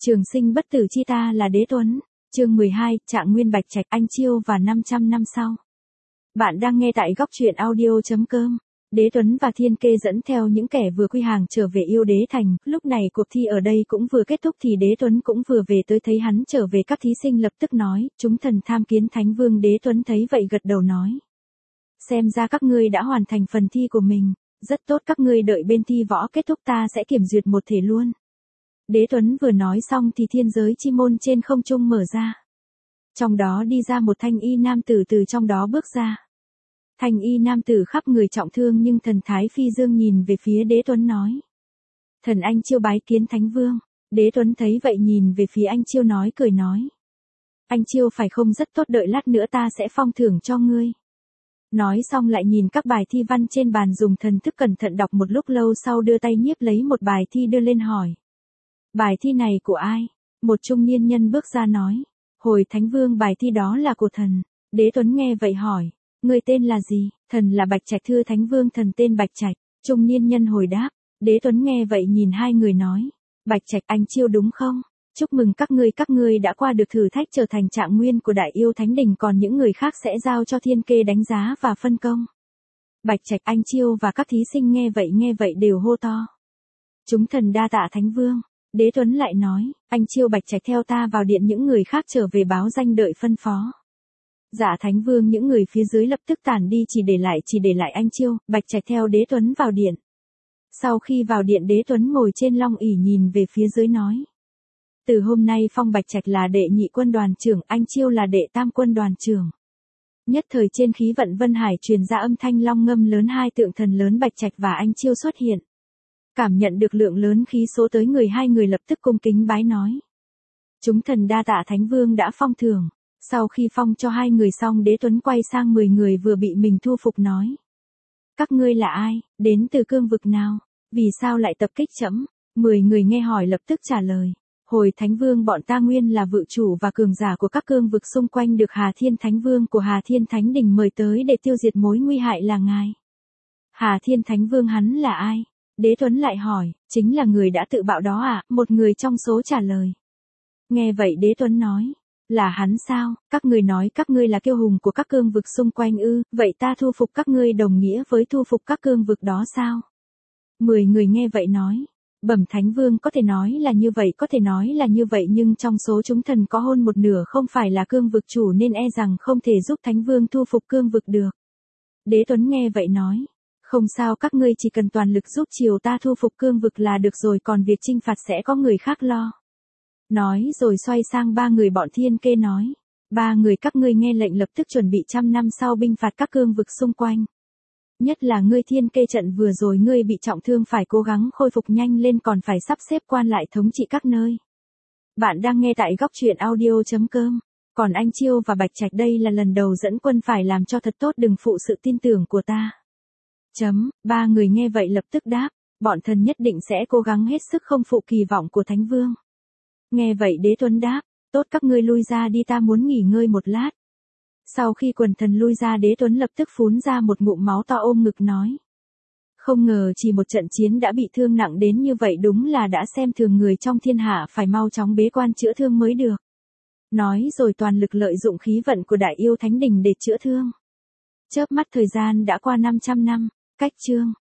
Trường sinh bất tử chi ta là Đế Tuấn. Chương 12, Trạng Nguyên Bạch Trạch, Anh Chiêu và 500 năm sau. Bạn đang nghe tại góc truyện audio.com. Đế Tuấn và Thiên Kê dẫn theo những kẻ vừa quy hàng trở về Yêu Đế Thành, lúc này cuộc thi ở đây cũng vừa kết thúc thì Đế Tuấn cũng vừa về tới, thấy hắn trở về các thí sinh lập tức nói, chúng thần tham kiến Thánh Vương. Đế Tuấn thấy vậy gật đầu nói. Xem ra các ngươi đã hoàn thành phần thi của mình, rất tốt, các ngươi đợi bên thi võ kết thúc ta sẽ kiểm duyệt một thể luôn. Đế Tuấn vừa nói xong thì thiên giới chi môn trên không trung mở ra. Trong đó đi ra một thanh y nam tử, từ trong đó bước ra. Thanh y nam tử khắp người trọng thương nhưng thần thái phi dương, nhìn về phía Đế Tuấn nói. Thần Anh Chiêu bái kiến Thánh Vương. Đế Tuấn thấy vậy nhìn về phía Anh Chiêu nói, cười nói. Anh Chiêu phải không, rất tốt, đợi lát nữa ta sẽ phong thưởng cho ngươi. Nói xong lại nhìn các bài thi văn trên bàn, dùng thần thức cẩn thận đọc một lúc lâu sau đưa tay nhiếp lấy một bài thi đưa lên hỏi. Bài thi này của ai? Một trung niên nhân bước ra nói. Hồi Thánh Vương, bài thi đó là của thần. Đế Tuấn nghe vậy hỏi. Người tên là gì? Thần là Bạch Trạch, thưa Thánh Vương, thần tên Bạch Trạch. Trung niên nhân hồi đáp. Đế Tuấn nghe vậy nhìn hai người nói. Bạch Trạch, Anh Chiêu đúng không? Chúc mừng các ngươi đã qua được thử thách trở thành trạng nguyên của Đại Yêu Thánh Đình, còn những người khác sẽ giao cho Thiên Kê đánh giá và phân công. Bạch Trạch, Anh Chiêu và các thí sinh nghe vậy đều hô to. Chúng thần đa tạ Thánh Vương. Đế Tuấn lại nói, Anh Chiêu, Bạch Trạch theo ta vào điện, những người khác trở về báo danh đợi phân phó. Dạ Thánh Vương. Những người phía dưới lập tức tản đi, chỉ để lại Anh Chiêu, Bạch Trạch theo Đế Tuấn vào điện. Sau khi vào điện, Đế Tuấn ngồi trên long ỷ nhìn về phía dưới nói. Từ hôm nay phong Bạch Trạch là đệ nhị quân đoàn trưởng, Anh Chiêu là đệ tam quân đoàn trưởng. Nhất thời trên khí vận Vân Hải truyền ra âm thanh long ngâm lớn, hai tượng thần lớn Bạch Trạch và Anh Chiêu xuất hiện. Cảm nhận được lượng lớn khí số tới người, hai người lập tức cung kính bái nói. Chúng thần đa tạ Thánh Vương đã phong thưởng. Sau khi phong cho hai người xong, Đế Tuấn quay sang 10 người vừa bị mình thu phục nói. Các ngươi là ai, đến từ cương vực nào, vì sao lại tập kích trẫm? 10 người nghe hỏi lập tức trả lời. Hồi Thánh Vương, bọn ta nguyên là vự chủ và cường giả của các cương vực xung quanh, được Hà Thiên Thánh Vương của Hà Thiên Thánh Đình mời tới để tiêu diệt mối nguy hại là ngài. Hà Thiên Thánh Vương hắn là ai? Đế Tuấn lại hỏi. Chính là người đã tự bạo đó à? Một người trong số trả lời. Nghe vậy Đế Tuấn nói. Là hắn sao? Các người nói các ngươi là kiêu hùng của các cương vực xung quanh ư? Vậy ta thu phục các ngươi đồng nghĩa với thu phục các cương vực đó sao? 10 người nghe vậy nói. Bẩm Thánh Vương, có thể nói là như vậy, nhưng trong số chúng thần có hơn một nửa không phải là cương vực chủ, nên e rằng không thể giúp Thánh Vương thu phục cương vực được. Đế Tuấn nghe vậy nói. Không sao, các ngươi chỉ cần toàn lực giúp triều ta thu phục cương vực là được rồi, còn việc chinh phạt sẽ có người khác lo. Nói rồi xoay sang 3 người bọn Thiên Kê nói. 3 người các ngươi nghe lệnh, lập tức chuẩn bị 100 năm sau binh phạt các cương vực xung quanh. Nhất là ngươi Thiên Kê, trận vừa rồi ngươi bị trọng thương, phải cố gắng khôi phục nhanh lên, còn phải sắp xếp quan lại thống trị các nơi. Bạn đang nghe tại góc truyện audio.com. Còn Anh Chiêu và Bạch Trạch đây là lần đầu dẫn quân, phải làm cho thật tốt, đừng phụ sự tin tưởng của ta. 3 người nghe vậy lập tức đáp. Bọn thần nhất định sẽ cố gắng hết sức, không phụ kỳ vọng của Thánh Vương. Nghe vậy Đế Tuấn đáp. Tốt, các ngươi lui ra đi, ta muốn nghỉ ngơi một lát. Sau khi quần thần lui ra, Đế Tuấn lập tức phún ra một ngụm máu to, ôm ngực nói. Không ngờ chỉ một trận chiến đã bị thương nặng đến như vậy, đúng là đã xem thường người trong thiên hạ, phải mau chóng bế quan chữa thương mới được. Nói rồi toàn lực lợi dụng khí vận của Đại Yêu Thánh Đình để chữa thương. Chớp mắt thời gian đã qua 500 năm. Cách chương.